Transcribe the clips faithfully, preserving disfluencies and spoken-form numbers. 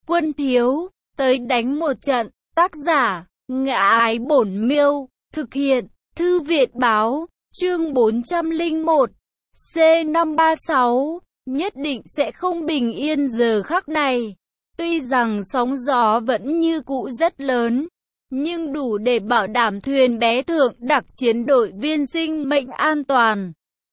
Quân thiếu, tới đánh một trận. Tác giả, Ngã Ái Bổn Miêu. Thực hiện, Thư viện báo. Chương bốn trăm lẻ một. C năm ba sáu. Nhất định sẽ không bình yên giờ khắc này. Tuy rằng sóng gió vẫn như cũ rất lớn, nhưng đủ để bảo đảm thuyền bé thượng đặc chiến đội viên sinh mệnh an toàn.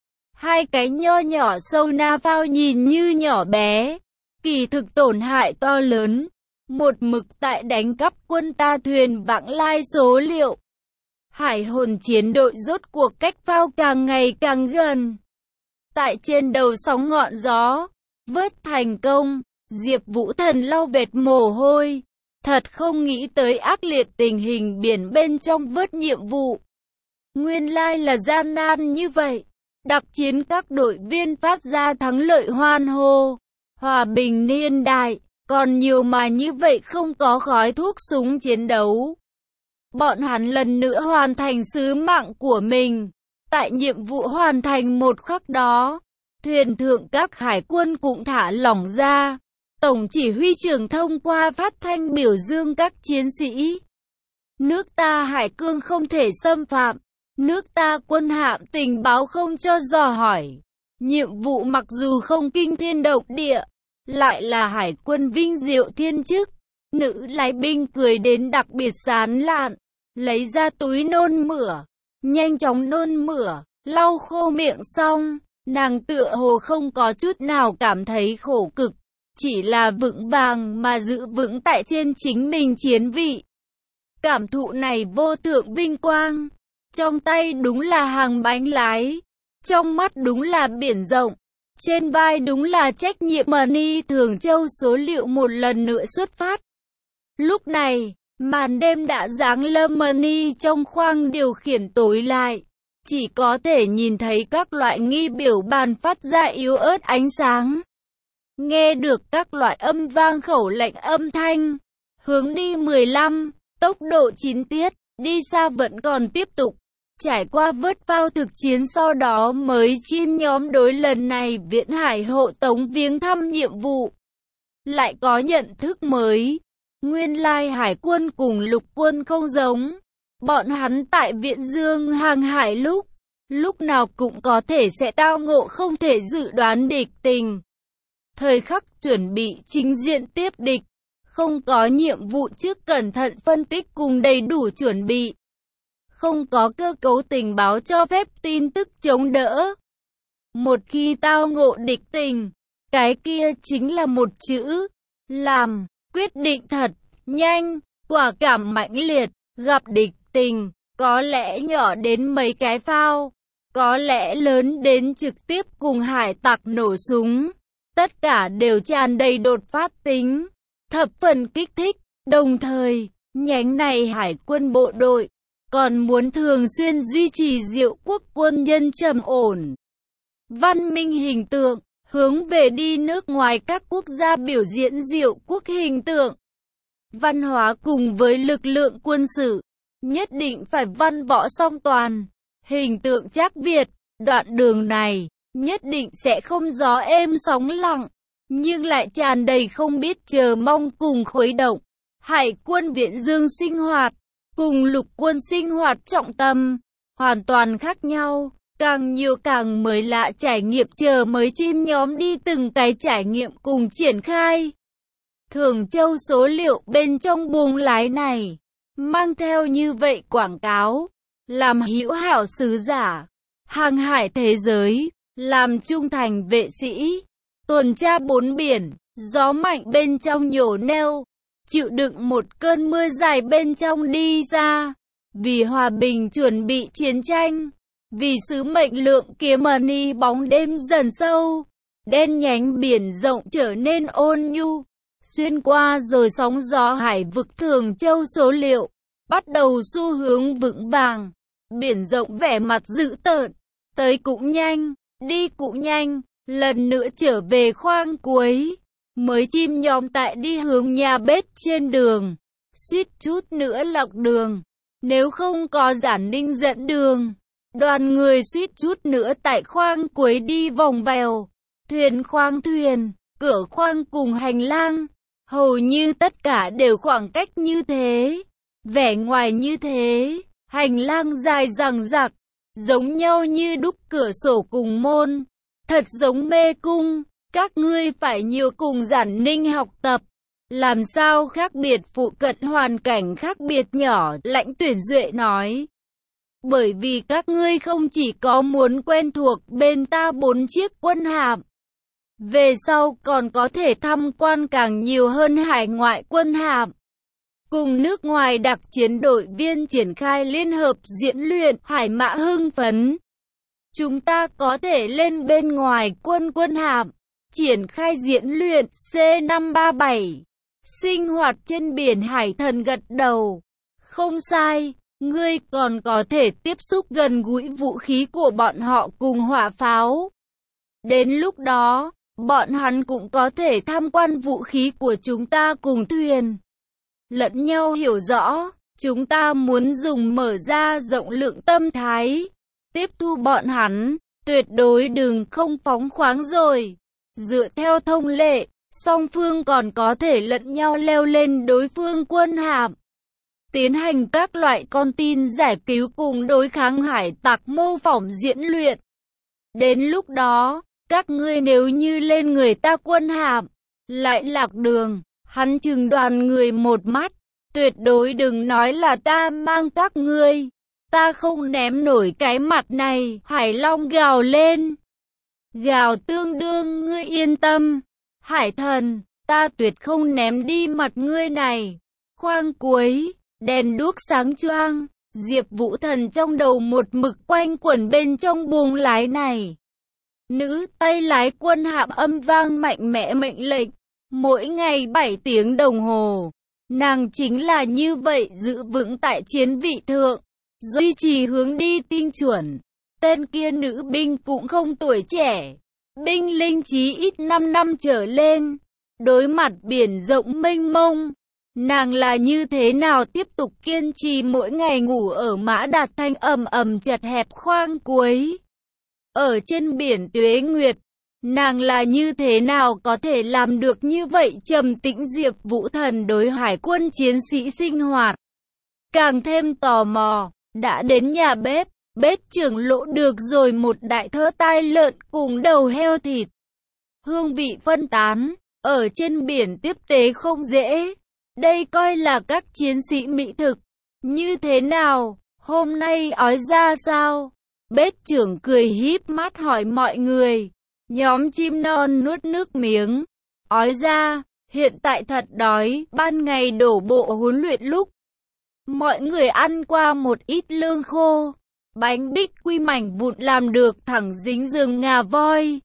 Hai cái nho nhỏ sâu na phao nhìn như nhỏ bé, kỳ thực tổn hại to lớn. Một mực tại đánh cắp quân ta thuyền vãng lai số liệu. Hải hồn chiến đội rốt cuộc cách phao càng ngày càng gần. Tại trên đầu sóng ngọn gió, vớt thành công, Diệp Vũ Thần lau vệt mồ hôi. Thật không nghĩ tới ác liệt tình hình biển bên trong vớt nhiệm vụ. Nguyên lai là gian nan như vậy. Đặc chiến các đội viên phát ra thắng lợi hoan hô. Hòa bình niên đại, còn nhiều mà như vậy không có khói thuốc súng chiến đấu. Bọn hắn lần nữa hoàn thành sứ mạng của mình. Tại nhiệm vụ hoàn thành một khắc đó, thuyền thượng các hải quân cũng thả lỏng ra. Tổng chỉ huy trưởng thông qua phát thanh biểu dương các chiến sĩ. Nước ta hải cương không thể xâm phạm. Nước ta quân hạm tình báo không cho dò hỏi. Nhiệm vụ mặc dù không kinh thiên động địa, lại là hải quân vinh diệu thiên chức. Nữ lái binh cười đến đặc biệt sán lạn, lấy ra túi nôn mửa, nhanh chóng nôn mửa, lau khô miệng xong, nàng tựa hồ không có chút nào cảm thấy khổ cực, chỉ là vững vàng mà giữ vững tại trên chính mình chiến vị. Cảm thụ này vô thượng vinh quang, trong tay đúng là hàng bánh lái, trong mắt đúng là biển rộng, trên vai đúng là trách nhiệm. Money Thường Châu số liệu một lần nữa xuất phát. Lúc này, màn đêm đã giáng lâm. Money trong khoang điều khiển tối lại, chỉ có thể nhìn thấy các loại nghi biểu bàn phát ra yếu ớt ánh sáng. Nghe được các loại âm vang khẩu lệnh âm thanh. Hướng đi mười lăm, tốc độ chín tiết, đi xa vẫn còn tiếp tục. Trải qua vớt phao thực chiến sau đó mới chim nhóm đối lần này Viễn Hải hộ tống viếng thăm nhiệm vụ. Lại có nhận thức mới. Nguyên lai hải quân cùng lục quân không giống. Bọn hắn tại Viễn Dương hàng hải lúc, lúc nào cũng có thể sẽ tao ngộ không thể dự đoán địch tình. Thời khắc chuẩn bị chính diện tiếp địch, không có nhiệm vụ trước cẩn thận phân tích cùng đầy đủ chuẩn bị. Không có cơ cấu tình báo cho phép tin tức chống đỡ. Một khi tao ngộ địch tình, cái kia chính là một chữ, làm, quyết định thật, nhanh, quả cảm mãnh liệt, gặp địch tình, có lẽ nhỏ đến mấy cái phao, có lẽ lớn đến trực tiếp cùng hải tặc nổ súng. Tất cả đều tràn đầy đột phát tính, thập phần kích thích, đồng thời, nhánh này hải quân bộ đội còn muốn thường xuyên duy trì diệu quốc quân nhân trầm ổn, văn minh hình tượng, hướng về đi nước ngoài các quốc gia biểu diễn diệu quốc hình tượng. Văn hóa cùng với lực lượng quân sự, nhất định phải văn võ song toàn, hình tượng chắc Việt. Đoạn đường này, nhất định sẽ không gió êm sóng lặng, nhưng lại tràn đầy không biết chờ mong cùng khuấy động. Hải quân Viễn Dương sinh hoạt, cùng lục quân sinh hoạt trọng tâm, hoàn toàn khác nhau, càng nhiều càng mới lạ trải nghiệm chờ mới chim nhóm đi từng cái trải nghiệm cùng triển khai. Thường Châu số liệu bên trong buồng lái này, mang theo như vậy quảng cáo, làm hữu hảo sứ giả, hàng hải thế giới, làm trung thành vệ sĩ, tuần tra bốn biển, gió mạnh bên trong nhổ neo, chịu đựng một cơn mưa dài bên trong đi ra, vì hòa bình chuẩn bị chiến tranh, vì sứ mệnh lượng kiếm. Money bóng đêm dần sâu, đen nhánh biển rộng trở nên ôn nhu, xuyên qua rồi sóng gió hải vực Thường Châu số liệu, bắt đầu xu hướng vững vàng, biển rộng vẻ mặt dữ tợn, tới cũng nhanh, đi cũng nhanh, lần nữa trở về khoang cuối. Mới chim nhóm tại đi hướng nhà bếp trên đường, suýt chút nữa lọc đường. Nếu không có Giản Ninh dẫn đường, đoàn người suýt chút nữa tại khoang cuối đi vòng vèo. Thuyền khoang thuyền, cửa khoang cùng hành lang, Hầu như tất cả đều khoảng cách như thế, vẻ ngoài như thế, hành lang dài dằng dặc, giống nhau như đúc cửa sổ cùng môn, thật giống mê cung, các ngươi phải nhiều cùng Giản Ninh học tập. Làm sao khác biệt phụ cận hoàn cảnh khác biệt nhỏ, Lãnh Tuyển Duệ nói. Bởi vì các ngươi không chỉ có muốn quen thuộc bên ta bốn chiếc quân hạm, về sau còn có thể tham quan càng nhiều hơn hải ngoại quân hạm, cùng nước ngoài đặc chiến đội viên triển khai liên hợp diễn luyện. Hải Mã hưng phấn. Chúng ta có thể lên bên ngoài quân quân hạm, triển khai diễn luyện. C năm ba bảy. Sinh hoạt trên biển. Hải Thần gật đầu. Không sai, ngươi còn có thể tiếp xúc gần gũi vũ khí của bọn họ cùng hỏa pháo. Đến lúc đó, bọn hắn cũng có thể tham quan vũ khí của chúng ta cùng thuyền. Lẫn nhau hiểu rõ, chúng ta muốn dùng mở ra rộng lượng tâm thái. Tiếp thu bọn hắn, tuyệt đối đừng không phóng khoáng rồi. Dựa theo thông lệ, song phương còn có thể lẫn nhau leo lên đối phương quân hạm, tiến hành các loại con tin giải cứu cùng đối kháng hải tặc mô phỏng diễn luyện. Đến lúc đó, các ngươi nếu như lên người ta quân hạm, lại lạc đường, hắn chừng đoàn người một mắt, tuyệt đối đừng nói là ta mang các ngươi, ta không ném nổi cái mặt này. Hải Long gào lên. Gào tương đương, ngươi yên tâm, Hải Thần, ta tuyệt không ném đi mặt ngươi này. Khoang cuối, đèn đuốc sáng choang, Diệp Vũ Thần trong đầu một mực quanh quẩn bên trong buồng lái này. Nữ tay lái quân hạm âm vang mạnh mẽ mệnh lệnh, mỗi ngày bảy tiếng đồng hồ. Nàng chính là như vậy giữ vững tại chiến vị thượng, duy trì hướng đi tinh chuẩn. Tên kia nữ binh cũng không tuổi trẻ, binh linh chí ít năm năm trở lên. Đối mặt biển rộng mênh mông, nàng là như thế nào tiếp tục kiên trì mỗi ngày ngủ ở Mã Đạt Thanh ầm ầm chật hẹp khoang cuối. Ở trên biển Tuế Nguyệt, nàng là như thế nào có thể làm được như vậy trầm tĩnh. Diệp Vũ Thần đối hải quân chiến sĩ sinh hoạt càng thêm tò mò, đã đến nhà bếp, bếp trưởng Lộ được rồi một đại thớ tai lợn cùng đầu heo thịt. Hương vị phân tán, ở trên biển tiếp tế không dễ. Đây coi là các chiến sĩ mỹ thực. Như thế nào, hôm nay ói ra sao? Bếp trưởng cười híp mắt hỏi mọi người. Nhóm chim non nuốt nước miếng. Ói ra, hiện tại thật đói. Ban ngày đổ bộ huấn luyện lúc, mọi người ăn qua một ít lương khô, bánh bích quy mảnh vụn làm được thẳng dính giường ngà voi.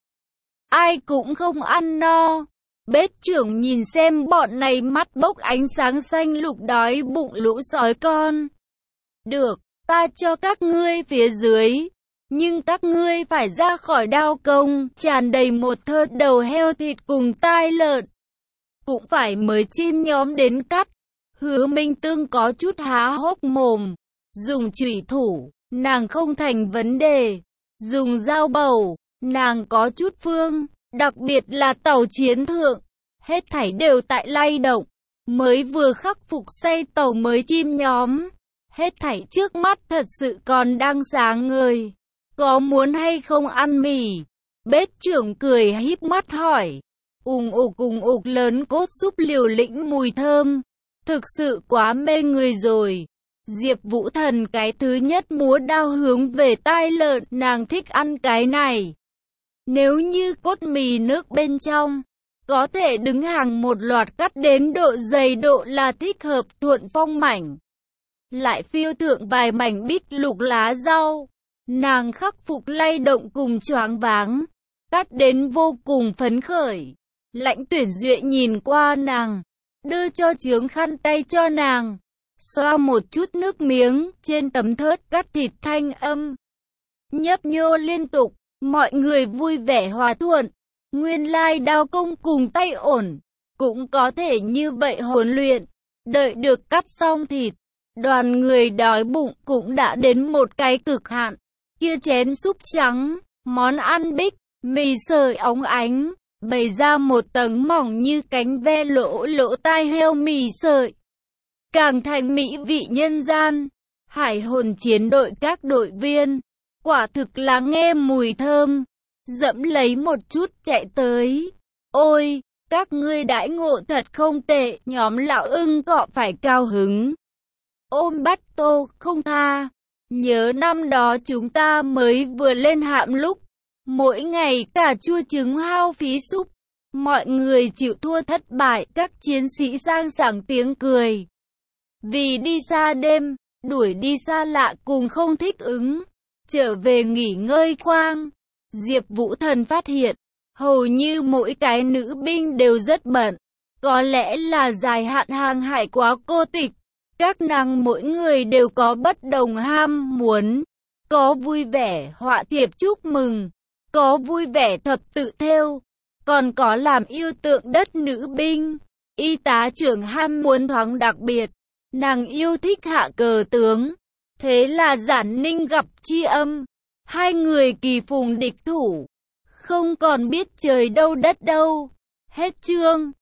Ai cũng không ăn no. Bếp trưởng nhìn xem bọn này mắt bốc ánh sáng xanh lục đói bụng lũ sói con. Được, ta cho các ngươi phía dưới, nhưng các ngươi phải ra khỏi đao công, tràn đầy một thớt đầu heo thịt cùng tai lợn. Cũng phải mời chim nhóm đến cắt. Hứa Minh Tương có chút há hốc mồm. Dùng chủy thủ, nàng không thành vấn đề. Dùng dao bầu, nàng có chút phương. Đặc biệt là tàu chiến thượng, hết thảy đều tại lay động. Mới vừa khắc phục xây tàu mới chim nhóm, hết thảy trước mắt thật sự còn đang sáng ngời. Có muốn hay không ăn mì? Bếp trưởng cười híp mắt hỏi. Ùng ục ùng ục lớn cốt súp liều lĩnh mùi thơm, thực sự quá mê người rồi. Diệp Vũ Thần cái thứ nhất múa đao hướng về tai lợn, nàng thích ăn cái này. Nếu như cốt mì nước bên trong, có thể đứng hàng một loạt cắt đến độ dày độ là thích hợp. Thuận phong mảnh, lại phiêu thượng vài mảnh bích lục lá rau, nàng khắc phục lay động cùng choáng váng, cắt đến vô cùng phấn khởi. Lãnh Tuyển Duệ nhìn qua nàng, đưa cho chướng khăn tay cho nàng, xoa một chút nước miếng trên tấm thớt cắt thịt, thanh âm nhấp nhô liên tục. Mọi người vui vẻ hòa thuận. Nguyên lai đao công cùng tay ổn, cũng có thể như vậy huấn luyện. Đợi được cắt xong thịt, đoàn người đói bụng cũng đã đến một cái cực hạn. Kia chén súp trắng, món ăn bích, mì sợi óng ánh, bày ra một tầng mỏng như cánh ve lỗ lỗ tai heo mì sợi. Càng thành mỹ vị nhân gian. Hải hồn chiến đội các đội viên, quả thực là nghe mùi thơm, dẫm lấy một chút chạy tới. Ôi, các ngươi đãi ngộ thật không tệ, nhóm lão ưng cọ phải cao hứng. Ôm bắt tô không tha. Nhớ năm đó chúng ta mới vừa lên hạm lúc, mỗi ngày cả chua trứng hao phí súp. Mọi người chịu thua thất bại, các chiến sĩ sang sảng tiếng cười. Vì đi xa đêm, đuổi đi xa lạ cùng không thích ứng, trở về nghỉ ngơi khoang. Diệp Vũ Thần phát hiện, hầu như mỗi cái nữ binh đều rất bận. Có lẽ là dài hạn hàng hải quá cô tịch. Các nàng mỗi người đều có bất đồng ham muốn. Có vui vẻ họa tiệp chúc mừng, có vui vẻ thập tự thêu, còn có làm yêu tượng đất nữ binh. Y tá trưởng ham muốn thoáng đặc biệt, nàng yêu thích hạ cờ tướng. Thế là Giản Ninh gặp Tri Âm, hai người kỳ phùng địch thủ, không còn biết trời đâu đất đâu. Hết chương.